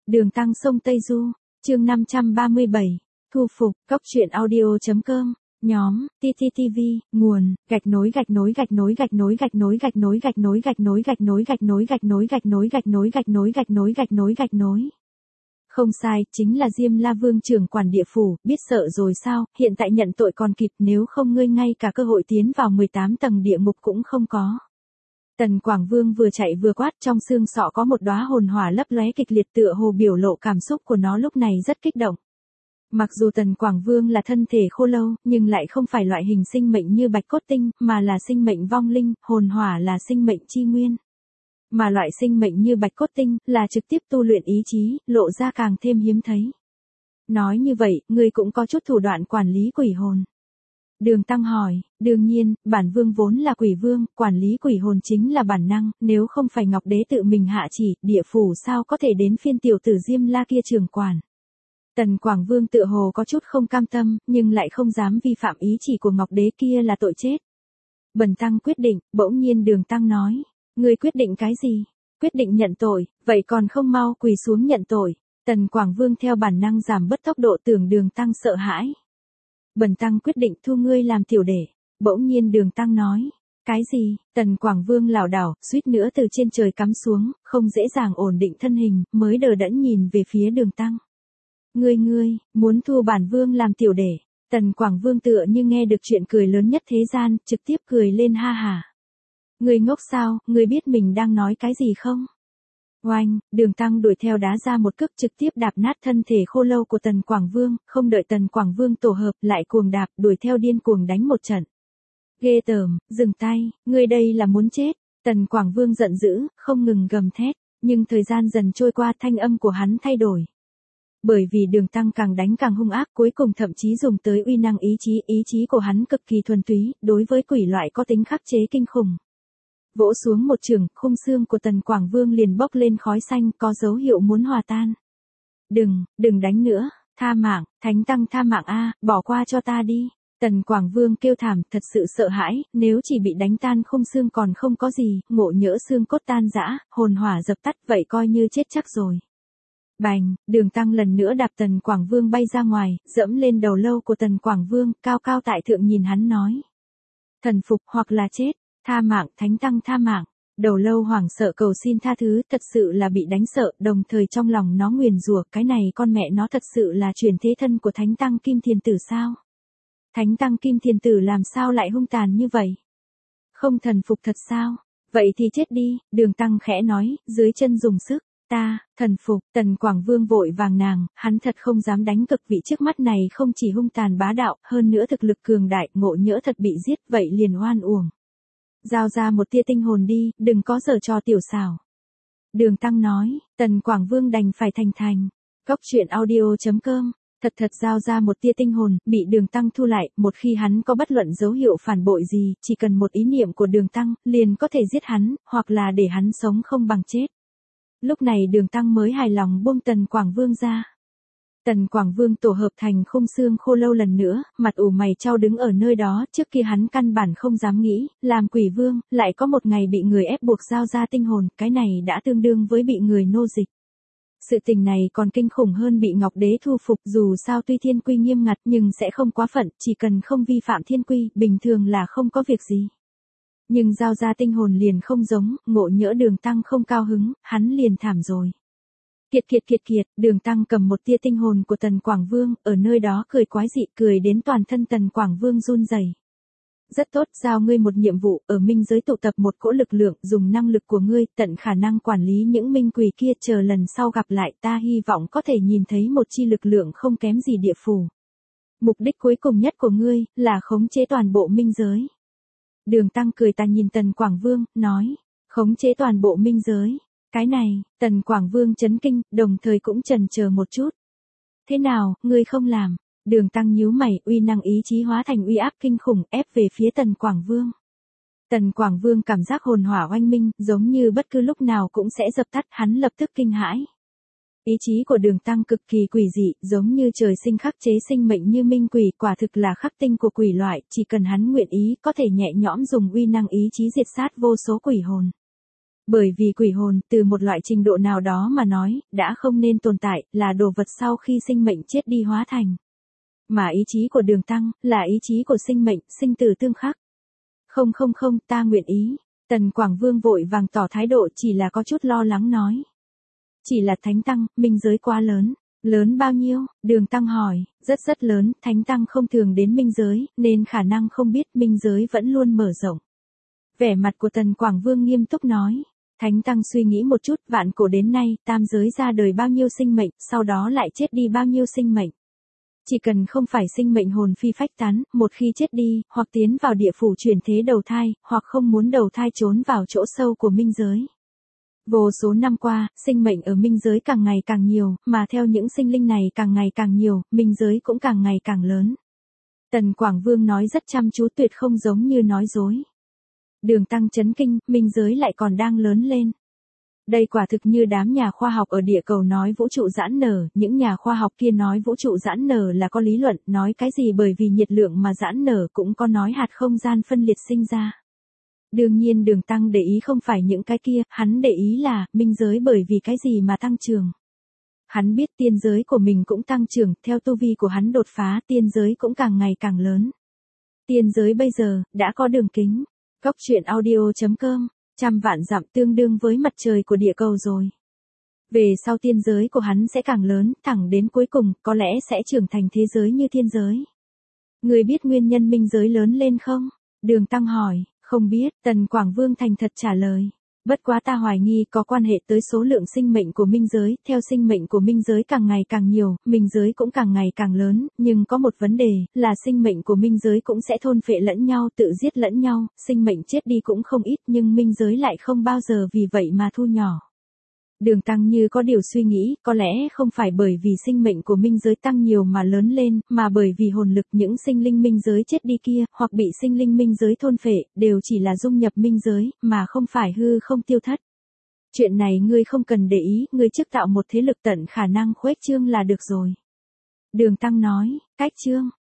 Đường Tăng sông Tây Du, chương 537, thu phục, cóc truyện audio.com, nhóm, TTTV, nguồn, gạch nối Không sai, chính là Diêm La Vương trưởng quản địa phủ, biết sợ rồi sao, hiện tại nhận tội còn kịp, nếu không ngươi ngay cả cơ hội tiến vào 18 tầng địa ngục cũng không có. Tần Quảng Vương vừa chạy vừa quát, trong xương sọ có một đóa hồn hỏa lấp lóe kịch liệt, tựa hồ biểu lộ cảm xúc của nó lúc này rất kích động. Mặc dù Tần Quảng Vương là thân thể khô lâu, nhưng lại không phải loại hình sinh mệnh như bạch cốt tinh, mà là sinh mệnh vong linh, hồn hỏa là sinh mệnh chi nguyên. Mà loại sinh mệnh như bạch cốt tinh, là trực tiếp tu luyện ý chí, lộ ra càng thêm hiếm thấy. Nói như vậy, ngươi cũng có chút thủ đoạn quản lý quỷ hồn. Đường Tăng hỏi, đương nhiên, bản vương vốn là quỷ vương, quản lý quỷ hồn chính là bản năng, nếu không phải Ngọc Đế tự mình hạ chỉ, địa phủ sao có thể đến phiên tiểu tử Diêm La kia trưởng quản. Tần Quảng Vương tựa hồ có chút không cam tâm, nhưng lại không dám vi phạm ý chỉ của Ngọc Đế, kia là tội chết. Bần Tăng quyết định, bỗng nhiên Đường Tăng nói, ngươi quyết định cái gì? Quyết định nhận tội, vậy còn không mau quỳ xuống nhận tội. Tần Quảng Vương theo bản năng giảm bớt tốc độ, tưởng Đường Tăng sợ hãi. Bần Tăng quyết định thu ngươi làm tiểu đệ. Bỗng nhiên Đường Tăng nói, cái gì? Tần Quảng Vương lảo đảo, suýt nữa từ trên trời cắm xuống, không dễ dàng ổn định thân hình, mới đờ đẫn nhìn về phía Đường Tăng. Ngươi, muốn thu bản vương làm tiểu đệ? Tần Quảng Vương tựa như nghe được chuyện cười lớn nhất thế gian, trực tiếp cười lên ha hả. Ngươi ngốc sao, ngươi biết mình đang nói cái gì không? Oanh, Đường Tăng đuổi theo đá ra một cước, trực tiếp đạp nát thân thể khô lâu của Tần Quảng Vương, không đợi Tần Quảng Vương tổ hợp, lại cuồng đạp, đuổi theo điên cuồng đánh một trận. Ghê tởm, dừng tay, ngươi đây là muốn chết. Tần Quảng Vương giận dữ, không ngừng gầm thét, nhưng thời gian dần trôi qua, thanh âm của hắn thay đổi. Bởi vì Đường Tăng càng đánh càng hung ác, cuối cùng thậm chí dùng tới uy năng ý chí của hắn cực kỳ thuần túy, đối với quỷ loại có tính khắc chế kinh khủng. Vỗ xuống một chưởng, khung xương của Tần Quảng Vương liền bốc lên khói xanh, có dấu hiệu muốn hòa tan. Đừng đánh nữa, tha mạng, Thánh Tăng tha mạng a, bỏ qua cho ta đi. Tần Quảng Vương kêu thảm, thật sự sợ hãi, nếu chỉ bị đánh tan khung xương còn không có gì, ngộ nhỡ xương cốt tan rã, hồn hỏa dập tắt, vậy coi như chết chắc rồi. Bành, Đường Tăng lần nữa đạp Tần Quảng Vương bay ra ngoài, dẫm lên đầu lâu của Tần Quảng Vương, cao cao tại thượng nhìn hắn nói. Thần phục hoặc là chết, tha mạng, Thánh Tăng tha mạng. Đầu lâu hoảng sợ cầu xin tha thứ, thật sự là bị đánh sợ, đồng thời trong lòng nó nguyền rủa, cái này con mẹ nó thật sự là chuyển thế thân của Thánh Tăng Kim Thiền Tử sao? Thánh Tăng Kim Thiền Tử làm sao lại hung tàn như vậy? Không thần phục thật sao? Vậy thì chết đi, Đường Tăng khẽ nói, dưới chân dùng sức. Ta, thần phục. Tần Quảng Vương vội vàng nàng, hắn thật không dám đánh cực, vị trước mắt này không chỉ hung tàn bá đạo, hơn nữa thực lực cường đại, ngộ nhỡ thật bị giết, vậy liền oan uổng. Giao ra một tia tinh hồn đi, đừng có giở trò tiểu xảo. Đường Tăng nói, Tần Quảng Vương đành phải thành. Cóc truyện audio.com, thật giao ra một tia tinh hồn, bị Đường Tăng thu lại, một khi hắn có bất luận dấu hiệu phản bội gì, chỉ cần một ý niệm của Đường Tăng, liền có thể giết hắn, hoặc là để hắn sống không bằng chết. Lúc này Đường Tăng mới hài lòng buông Tần Quảng Vương ra. Tần Quảng Vương tổ hợp thành khung xương khô lâu lần nữa, mặt ủ mày chau đứng ở nơi đó, trước kia hắn căn bản không dám nghĩ, làm quỷ vương, lại có một ngày bị người ép buộc giao ra tinh hồn, cái này đã tương đương với bị người nô dịch. Sự tình này còn kinh khủng hơn bị Ngọc Đế thu phục, dù sao tuy thiên quy nghiêm ngặt nhưng sẽ không quá phận, chỉ cần không vi phạm thiên quy, bình thường là không có việc gì. Nhưng giao ra tinh hồn liền không giống, ngộ nhỡ Đường Tăng không cao hứng, hắn liền thảm rồi. Kiệt, Đường Tăng cầm một tia tinh hồn của Tần Quảng Vương, ở nơi đó cười quái dị, cười đến toàn thân Tần Quảng Vương run rẩy. Rất tốt, giao ngươi một nhiệm vụ, ở minh giới tụ tập một cỗ lực lượng, dùng năng lực của ngươi, tận khả năng quản lý những minh quỷ kia, chờ lần sau gặp lại ta hy vọng có thể nhìn thấy một chi lực lượng không kém gì địa phủ. Mục đích cuối cùng nhất của ngươi, là khống chế toàn bộ minh giới. Đường Tăng cười ta nhìn Tần Quảng Vương, nói, khống chế toàn bộ minh giới. Cái này, Tần Quảng Vương chấn kinh, đồng thời cũng chần chờ một chút. Thế nào, ngươi không làm? Đường Tăng nhíu mày, uy năng ý chí hóa thành uy áp kinh khủng, ép về phía Tần Quảng Vương. Tần Quảng Vương cảm giác hồn hỏa oanh minh, giống như bất cứ lúc nào cũng sẽ dập tắt, hắn lập tức kinh hãi. Ý chí của Đường Tăng cực kỳ quỷ dị, giống như trời sinh khắc chế sinh mệnh như minh quỷ, quả thực là khắc tinh của quỷ loại, chỉ cần hắn nguyện ý, có thể nhẹ nhõm dùng uy năng ý chí diệt sát vô số quỷ hồn. Bởi vì quỷ hồn, từ một loại trình độ nào đó mà nói, đã không nên tồn tại, là đồ vật sau khi sinh mệnh chết đi hóa thành. Mà ý chí của Đường Tăng, là ý chí của sinh mệnh, sinh tử tương khắc. Không không không, ta nguyện ý. Tần Quảng Vương vội vàng tỏ thái độ, chỉ là có chút lo lắng nói. Chỉ là Thánh Tăng, minh giới quá lớn. Lớn bao nhiêu? Đường Tăng hỏi. Rất rất lớn, Thánh Tăng không thường đến minh giới, nên khả năng không biết minh giới vẫn luôn mở rộng. Vẻ mặt của Tần Quảng Vương nghiêm túc nói. Thánh Tăng suy nghĩ một chút, vạn cổ đến nay, tam giới ra đời bao nhiêu sinh mệnh, sau đó lại chết đi bao nhiêu sinh mệnh. Chỉ cần không phải sinh mệnh hồn phi phách tán, một khi chết đi, hoặc tiến vào địa phủ chuyển thế đầu thai, hoặc không muốn đầu thai trốn vào chỗ sâu của minh giới. Vô số năm qua, sinh mệnh ở minh giới càng ngày càng nhiều, mà theo những sinh linh này càng ngày càng nhiều, minh giới cũng càng ngày càng lớn. Tần Quảng Vương nói rất chăm chú, tuyệt không giống như nói dối. Đường Tăng chấn kinh, minh giới lại còn đang lớn lên. Đây quả thực như đám nhà khoa học ở địa cầu nói vũ trụ giãn nở, những nhà khoa học kia nói vũ trụ giãn nở là có lý luận, nói cái gì bởi vì nhiệt lượng mà giãn nở, cũng có nói hạt không gian phân liệt sinh ra. Đương nhiên Đường Tăng để ý không phải những cái kia, hắn để ý là, minh giới bởi vì cái gì mà tăng trưởng. Hắn biết tiên giới của mình cũng tăng trưởng, theo tu vi của hắn đột phá, tiên giới cũng càng ngày càng lớn. Tiên giới bây giờ, đã có đường kính. Góc truyện audio.com, 100 vạn dặm tương đương với mặt trời của địa cầu rồi. Về sau tiên giới của hắn sẽ càng lớn, thẳng đến cuối cùng, có lẽ sẽ trưởng thành thế giới như thiên giới. Người biết nguyên nhân minh giới lớn lên không? Đường Tăng hỏi. Không biết, Tần Quảng Vương thành thật trả lời. Bất quá ta hoài nghi có quan hệ tới số lượng sinh mệnh của minh giới, theo sinh mệnh của minh giới càng ngày càng nhiều, minh giới cũng càng ngày càng lớn, nhưng có một vấn đề, là sinh mệnh của minh giới cũng sẽ thôn phệ lẫn nhau, tự giết lẫn nhau, sinh mệnh chết đi cũng không ít, nhưng minh giới lại không bao giờ vì vậy mà thu nhỏ. Đường Tăng như có điều suy nghĩ, có lẽ không phải bởi vì sinh mệnh của minh giới tăng nhiều mà lớn lên, mà bởi vì hồn lực những sinh linh minh giới chết đi kia, hoặc bị sinh linh minh giới thôn phệ, đều chỉ là dung nhập minh giới, mà không phải hư không tiêu thất. Chuyện này ngươi không cần để ý, ngươi trước tạo một thế lực tận khả năng khuếch trương là được rồi. Đường Tăng nói, cách trương,